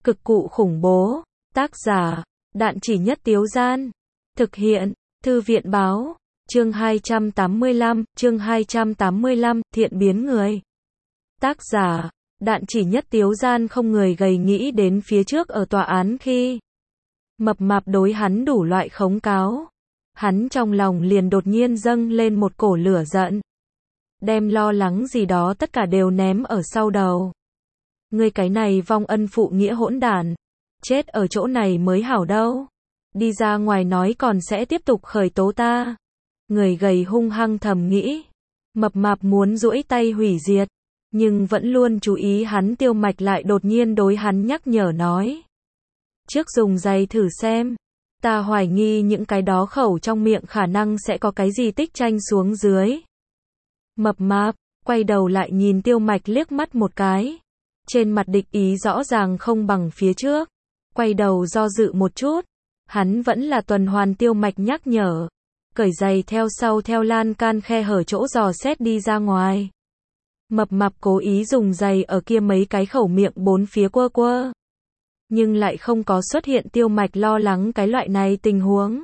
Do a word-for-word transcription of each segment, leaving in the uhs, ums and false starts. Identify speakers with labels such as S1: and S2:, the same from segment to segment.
S1: Cực cụ khủng bố. Tác giả, Đạn Chỉ Nhất Tiếu Gian. Thực hiện, Thư viện báo. Chương hai trăm tám mươi lăm, chương hai trăm tám mươi lăm, thiện biến người. Tác giả, Đạn Chỉ Nhất Tiếu Gian. Không người gầy nghĩ đến phía trước ở tòa án khi mập mạp đối hắn đủ loại khống cáo. Hắn trong lòng liền đột nhiên dâng lên một cổ lửa giận. Đem lo lắng gì đó tất cả đều ném ở sau đầu. Ngươi cái này vong ân phụ nghĩa hỗn đản. Chết ở chỗ này mới hảo đâu. Đi ra ngoài nói còn sẽ tiếp tục khởi tố ta. Người gầy hung hăng thầm nghĩ. Mập mạp muốn duỗi tay hủy diệt. Nhưng vẫn luôn chú ý hắn Tiêu Mạch lại đột nhiên đối hắn nhắc nhở nói. Trước dùng giày thử xem. Ta hoài nghi những cái đó khẩu trong miệng khả năng sẽ có cái gì tích tranh xuống dưới. Mập mạp, quay đầu lại nhìn Tiêu Mạch liếc mắt một cái. Trên mặt địch ý rõ ràng không bằng phía trước. Quay đầu do dự một chút. Hắn vẫn là tuần hoàn Tiêu Mạch nhắc nhở. Cởi giày theo sau theo lan can khe hở chỗ dò xét đi ra ngoài. Mập mạp cố ý dùng giày ở kia mấy cái khẩu miệng bốn phía quơ quơ. Nhưng lại không có xuất hiện Tiêu Mạch lo lắng cái loại này tình huống.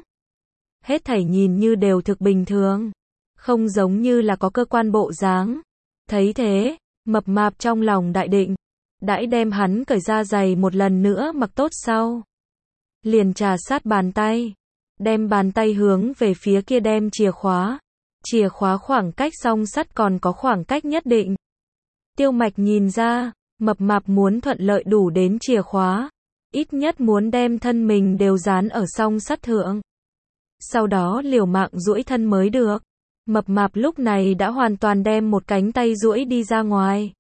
S1: Hết thảy nhìn như đều thực bình thường. Không giống như là có cơ quan bộ dáng. Thấy thế, mập mạp trong lòng đại định. Đãi đem hắn cởi ra giày một lần nữa mặc tốt sau. Liền trà sát bàn tay. Đem bàn tay hướng về phía kia đem chìa khóa. Chìa khóa khoảng cách song sắt còn có khoảng cách nhất định. Tiêu Mạch nhìn ra, mập mạp muốn thuận lợi đủ đến chìa khóa. Ít nhất muốn đem thân mình đều dán ở song sắt thượng. Sau đó liều mạng duỗi thân mới được. Mập mạp lúc này đã hoàn toàn đem một cánh tay duỗi đi ra ngoài.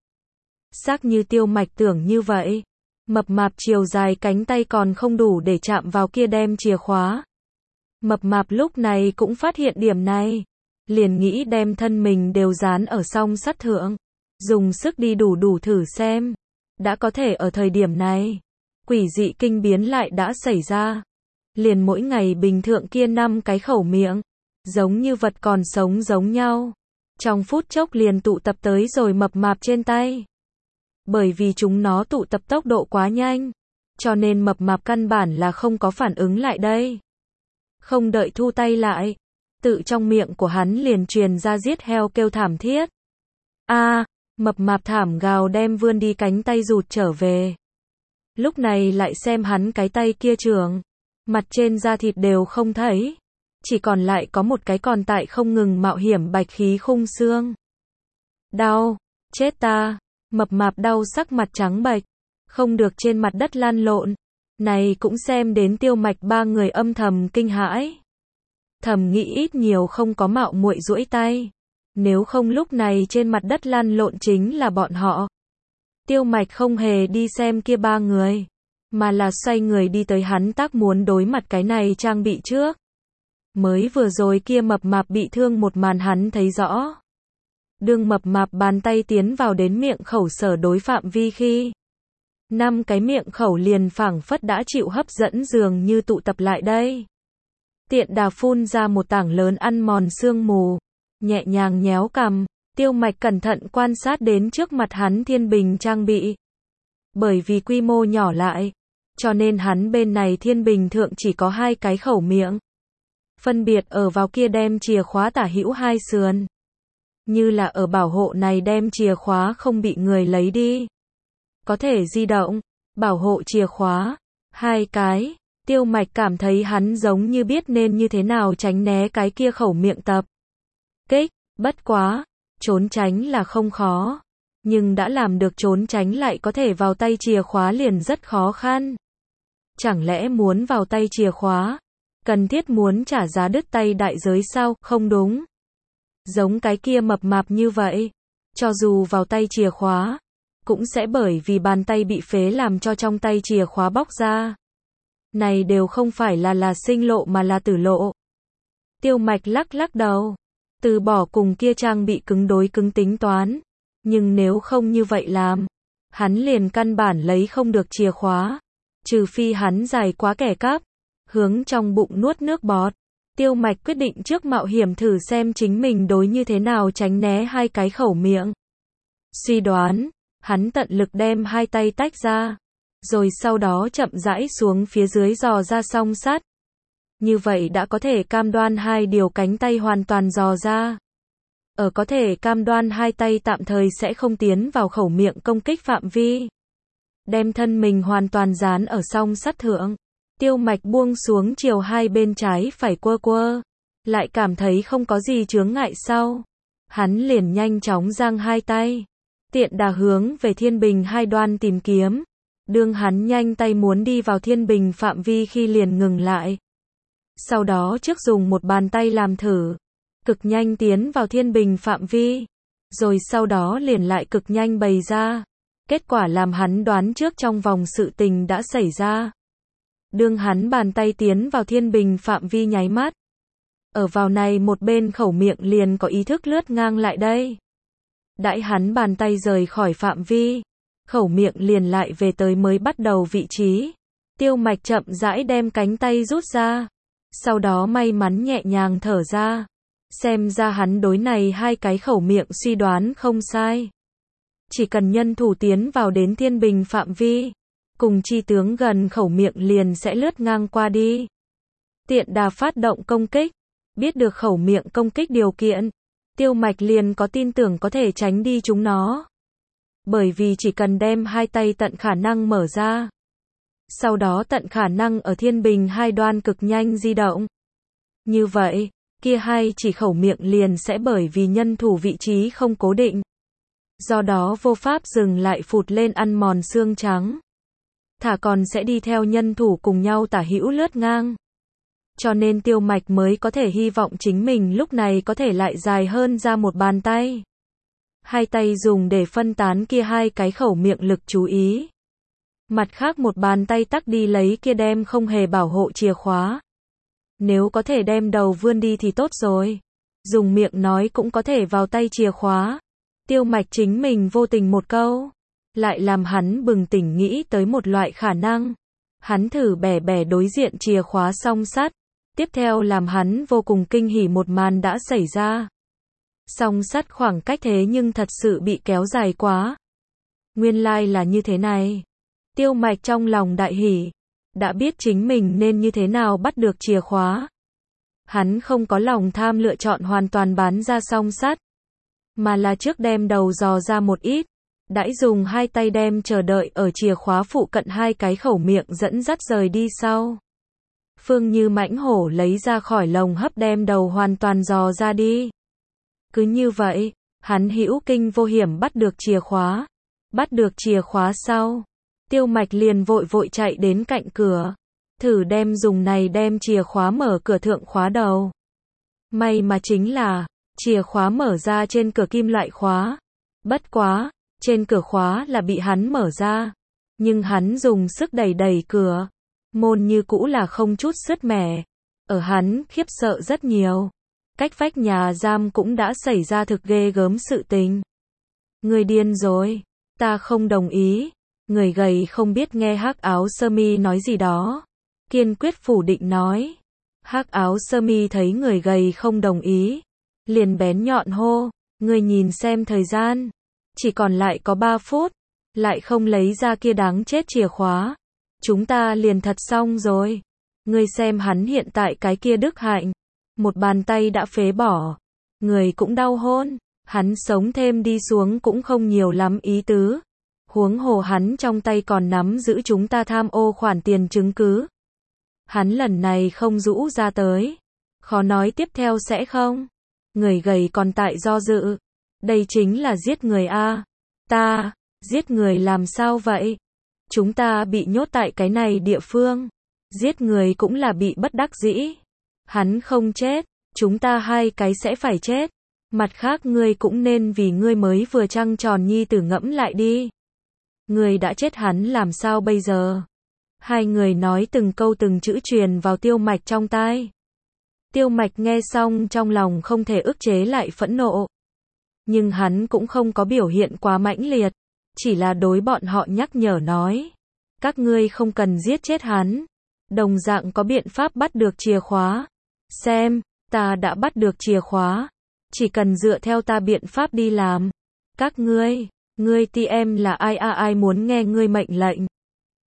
S1: Xác như Tiêu Mạch tưởng như vậy. Mập mạp chiều dài cánh tay còn không đủ để chạm vào kia đem chìa khóa. Mập mạp lúc này cũng phát hiện điểm này. Liền nghĩ đem thân mình đều dán ở song sắt thượng. Dùng sức đi đủ đủ thử xem. Đã có thể ở thời điểm này. Quỷ dị kinh biến lại đã xảy ra. Liền mỗi ngày bình thường kia năm cái khẩu miệng. Giống như vật còn sống giống nhau. Trong phút chốc liền tụ tập tới rồi mập mạp trên tay. Bởi vì chúng nó tụ tập tốc độ quá nhanh. Cho nên mập mạp căn bản là không có phản ứng lại đây. Không đợi thu tay lại. Tự trong miệng của hắn liền truyền ra giết heo kêu thảm thiết. A, mập mạp thảm gào đem vươn đi cánh tay rụt trở về. Lúc này lại xem hắn cái tay kia trường. Mặt trên da thịt đều không thấy. Chỉ còn lại có một cái còn tại không ngừng mạo hiểm bạch khí khung xương. Đau, chết ta. Mập mạp đau sắc mặt trắng bệch. Không được trên mặt đất lăn lộn. Này cũng xem đến Tiêu Mạch ba người âm thầm kinh hãi. Thầm nghĩ ít nhiều không có mạo muội duỗi tay. Nếu không lúc này trên mặt đất lăn lộn chính là bọn họ. Tiêu Mạch không hề đi xem kia ba người. Mà là xoay người đi tới hắn tác muốn đối mặt cái này trang bị trước. Mới vừa rồi kia mập mạp bị thương một màn hắn thấy rõ. Đương mập mạp bàn tay tiến vào đến miệng khẩu sở đối phạm vi khi. Năm cái miệng khẩu liền phảng phất đã chịu hấp dẫn dường như tụ tập lại đây. Tiện đà phun ra một tảng lớn ăn mòn sương mù. Nhẹ nhàng nhéo cằm, Tiêu Mạch cẩn thận quan sát đến trước mặt hắn thiên bình trang bị. Bởi vì quy mô nhỏ lại, cho nên hắn bên này thiên bình thượng chỉ có hai cái khẩu miệng. Phân biệt ở vào kia đem chìa khóa tả hữu hai sườn. Như là ở bảo hộ này đem chìa khóa không bị người lấy đi. Có thể di động, bảo hộ chìa khóa, hai cái. Tiêu Mạch cảm thấy hắn giống như biết nên như thế nào tránh né cái kia khẩu miệng tập kích, bất quá, trốn tránh là không khó. Nhưng đã làm được trốn tránh lại có thể vào tay chìa khóa liền rất khó khăn. Chẳng lẽ muốn vào tay chìa khóa? Cần thiết muốn trả giá đứt tay đại giới sao? Không đúng. Giống cái kia mập mạp như vậy. Cho dù vào tay chìa khóa, cũng sẽ bởi vì bàn tay bị phế làm cho trong tay chìa khóa bóc ra. Này đều không phải là là sinh lộ mà là tử lộ. Tiêu Mạch lắc lắc đầu. Từ bỏ cùng kia trang bị cứng đối cứng tính toán. Nhưng nếu không như vậy làm, hắn liền căn bản lấy không được chìa khóa. Trừ phi hắn dài quá kẻ cắp. Hướng trong bụng nuốt nước bọt. Tiêu Mạch quyết định trước mạo hiểm thử xem chính mình đối như thế nào tránh né hai cái khẩu miệng. Suy đoán, hắn tận lực đem hai tay tách ra. rồi sau đó chậm rãi xuống phía dưới dò ra song sắt. Như vậy đã có thể cam đoan hai điều cánh tay hoàn toàn dò ra. Ở có thể cam đoan hai tay tạm thời sẽ không tiến vào khẩu miệng công kích phạm vi. Đem thân mình hoàn toàn dán ở song sắt thượng. Tiêu Mạch buông xuống chiều hai bên trái phải quơ quơ. Lại cảm thấy không có gì chướng ngại sau. Hắn liền nhanh chóng giang hai tay. Tiện đà hướng về thiên bình hai đoan tìm kiếm. Đương hắn nhanh tay muốn đi vào thiên bình phạm vi khi liền ngừng lại. Sau đó trước dùng một bàn tay làm thử. Cực nhanh tiến vào thiên bình phạm vi. Rồi sau đó liền lại cực nhanh bày ra. Kết quả làm hắn đoán trước trong vòng sự tình đã xảy ra. Đương hắn bàn tay tiến vào thiên bình phạm vi nháy mắt. Ở vào này một bên khẩu miệng liền có ý thức lướt ngang lại đây. Đãi hắn bàn tay rời khỏi phạm vi. Khẩu miệng liền lại về tới mới bắt đầu vị trí. Tiêu Mạch chậm rãi đem cánh tay rút ra. Sau đó may mắn nhẹ nhàng thở ra. Xem ra hắn đối này hai cái khẩu miệng suy đoán không sai. Chỉ cần nhân thủ tiến vào đến thiên bình phạm vi. Cùng chi tướng gần khẩu miệng liền sẽ lướt ngang qua đi. Tiện đà phát động công kích. Biết được khẩu miệng công kích điều kiện. Tiêu Mạch liền có tin tưởng có thể tránh đi chúng nó. Bởi vì chỉ cần đem hai tay tận khả năng mở ra. Sau đó tận khả năng ở thiên bình hai đoan cực nhanh di động. Như vậy, kia hai chỉ khẩu miệng liền sẽ bởi vì nhân thủ vị trí không cố định. Do đó vô pháp dừng lại phụt lên ăn mòn xương trắng. Thả còn sẽ đi theo nhân thủ cùng nhau tả hữu lướt ngang. Cho nên Tiêu Mạch mới có thể hy vọng chính mình lúc này có thể lại dài hơn ra một bàn tay. Hai tay dùng để phân tán kia hai cái khẩu miệng lực chú ý. Mặt khác một bàn tay tắc đi lấy kia đem không hề bảo hộ chìa khóa. Nếu có thể đem đầu vươn đi thì tốt rồi. Dùng miệng nói cũng có thể vào tay chìa khóa. Tiêu Mạch chính mình vô tình một câu. Lại làm hắn bừng tỉnh nghĩ tới một loại khả năng. Hắn thử bẻ bẻ đối diện chìa khóa song sắt. Tiếp theo làm hắn vô cùng kinh hỉ một màn đã xảy ra. Song sắt khoảng cách thế nhưng thật sự bị kéo dài quá. Nguyên lai là như thế này. Tiêu Mạch trong lòng đại hỉ. Đã biết chính mình nên như thế nào bắt được chìa khóa. Hắn không có lòng tham lựa chọn hoàn toàn bán ra song sắt. Mà là trước đem đầu dò ra một ít. Đãi dùng hai tay đem chờ đợi ở chìa khóa phụ cận hai cái khẩu miệng dẫn dắt rời đi sau. Phương như mãnh hổ lấy ra khỏi lồng hấp đem đầu hoàn toàn dò ra đi. Cứ như vậy, hắn hữu kinh vô hiểm bắt được chìa khóa. Bắt được chìa khóa sau. Tiêu Mạch liền vội vội chạy đến cạnh cửa. Thử đem dùng này đem chìa khóa mở cửa thượng khóa đầu. May mà chính là, chìa khóa mở ra trên cửa kim loại khóa. Bất quá, trên cửa khóa là bị hắn mở ra. Nhưng hắn dùng sức đẩy đẩy cửa. Môn như cũ là không chút sứt mẻ. Ở hắn khiếp sợ rất nhiều. Cách vách nhà giam cũng đã xảy ra thực ghê gớm sự tình. Người điên rồi. Ta không đồng ý. Người gầy không biết nghe hắc áo sơ mi nói gì đó. Kiên quyết phủ định nói. Hắc áo sơ mi thấy người gầy không đồng ý. Liền bén nhọn hô. Người nhìn xem thời gian. Chỉ còn lại có ba phút. Lại không lấy ra kia đáng chết chìa khóa. Chúng ta liền thật xong rồi. Người xem hắn hiện tại cái kia đức hạnh. Một bàn tay đã phế bỏ. Người cũng đau hôn. Hắn sống thêm đi xuống cũng không nhiều lắm ý tứ. Huống hồ hắn trong tay còn nắm giữ chúng ta tham ô khoản tiền chứng cứ. Hắn lần này không rũ ra tới. Khó nói tiếp theo sẽ không. Người gầy còn tại do dự. Đây chính là giết người a. Ta, giết người làm sao vậy? Chúng ta bị nhốt tại cái này địa phương. Giết người cũng là bị bất đắc dĩ. Hắn không chết, chúng ta hai cái sẽ phải chết. Mặt khác ngươi cũng nên vì ngươi mới vừa trăng tròn nhi tử ngẫm lại đi. Ngươi đã chết hắn làm sao bây giờ? Hai người nói từng câu từng chữ truyền vào Tiêu Mạch trong tai. Tiêu Mạch nghe xong trong lòng không thể ức chế lại phẫn nộ. Nhưng hắn cũng không có biểu hiện quá mãnh liệt. Chỉ là đối bọn họ nhắc nhở nói. Các ngươi không cần giết chết hắn. Đồng dạng có biện pháp bắt được chìa khóa. Xem, ta đã bắt được chìa khóa. Chỉ cần dựa theo ta biện pháp đi làm. Các ngươi, ngươi tê em là ai a ai muốn nghe ngươi mệnh lệnh.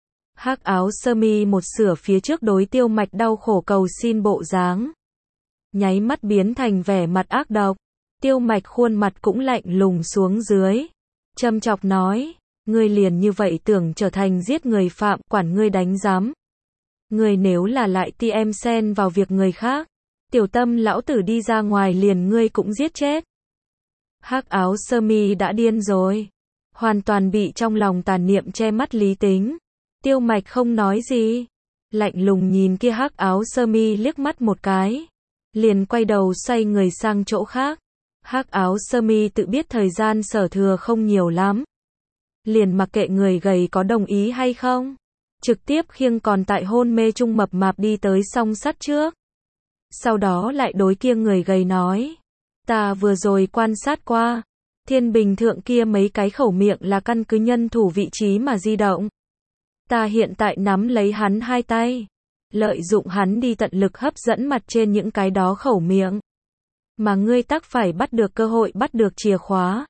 S1: Hắc áo sơ mi một sửa phía trước đối Tiêu Mạch đau khổ cầu xin bộ dáng. Nháy mắt biến thành vẻ mặt ác độc. Tiêu Mạch khuôn mặt cũng lạnh lùng xuống dưới. Châm chọc nói, ngươi liền như vậy tưởng trở thành giết người phạm, quản ngươi đánh giám. Ngươi nếu là lại ti em xen vào việc người khác, tiểu tâm lão tử đi ra ngoài liền ngươi cũng giết chết. Hắc áo sơ mi đã điên rồi. Hoàn toàn bị trong lòng tàn niệm che mắt lý tính. Tiêu Mạch không nói gì. Lạnh lùng nhìn kia hắc áo sơ mi liếc mắt một cái. Liền quay đầu xoay người sang chỗ khác. Hắc áo sơ mi tự biết thời gian sở thừa không nhiều lắm. Liền mặc kệ người gầy có đồng ý hay không. Trực tiếp khiêng còn tại hôn mê chung mập mạp đi tới song sắt trước. Sau đó lại đối kia người gầy nói. Ta vừa rồi quan sát qua. Thiên bình thượng kia mấy cái khẩu miệng là căn cứ nhân thủ vị trí mà di động. Ta hiện tại nắm lấy hắn hai tay. Lợi dụng hắn đi tận lực hấp dẫn mặt trên những cái đó khẩu miệng. Mà ngươi tắc phải bắt được cơ hội bắt được chìa khóa.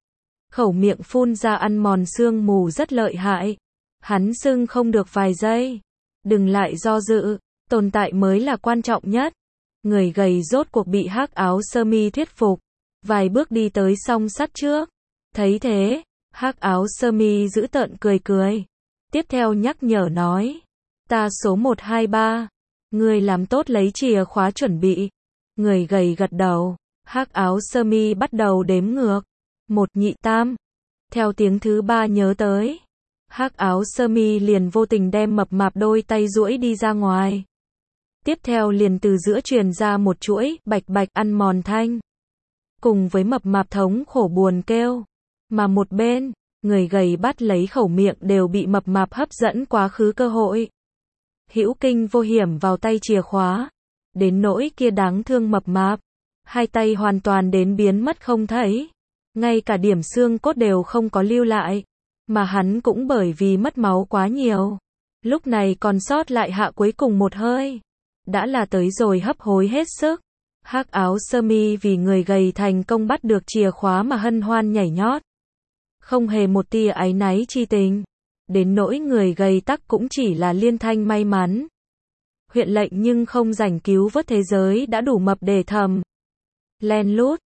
S1: Khẩu miệng phun ra ăn mòn xương mù rất lợi hại. Hắn sưng không được vài giây. Đừng lại do dự, tồn tại mới là quan trọng nhất. Người gầy rốt cuộc bị hắc áo sơ mi thuyết phục. Vài bước đi tới song sắt trước. Thấy thế, hắc áo sơ mi giữ tợn cười cười. Tiếp theo nhắc nhở nói. Ta số một hai ba. Ngươi làm tốt lấy chìa khóa chuẩn bị. Người gầy gật đầu. Hắc áo sơ mi bắt đầu đếm ngược. Một nhị tam. Theo tiếng thứ ba nhớ tới. Hắc áo sơ mi liền vô tình đem mập mạp đôi tay duỗi đi ra ngoài. Tiếp theo liền từ giữa truyền ra một chuỗi bạch bạch ăn mòn thanh. Cùng với mập mạp thống khổ buồn kêu. Mà một bên, người gầy bắt lấy khẩu miệng đều bị mập mạp hấp dẫn quá khứ cơ hội. Hữu kinh vô hiểm vào tay chìa khóa. Đến nỗi kia đáng thương mập mạp. Hai tay hoàn toàn đến biến mất không thấy. Ngay cả điểm xương cốt đều không có lưu lại. Mà hắn cũng bởi vì mất máu quá nhiều. Lúc này còn sót lại hạ cuối cùng một hơi. Đã là tới rồi hấp hối hết sức. Hắc áo sơ mi vì người gầy thành công bắt được chìa khóa mà hân hoan nhảy nhót. Không hề một tia áy náy chi tình. Đến nỗi người gầy tắc cũng chỉ là liên thanh may mắn. Huyện lệnh nhưng không rảnh cứu vớt thế giới đã đủ mập để thầm. Len lút.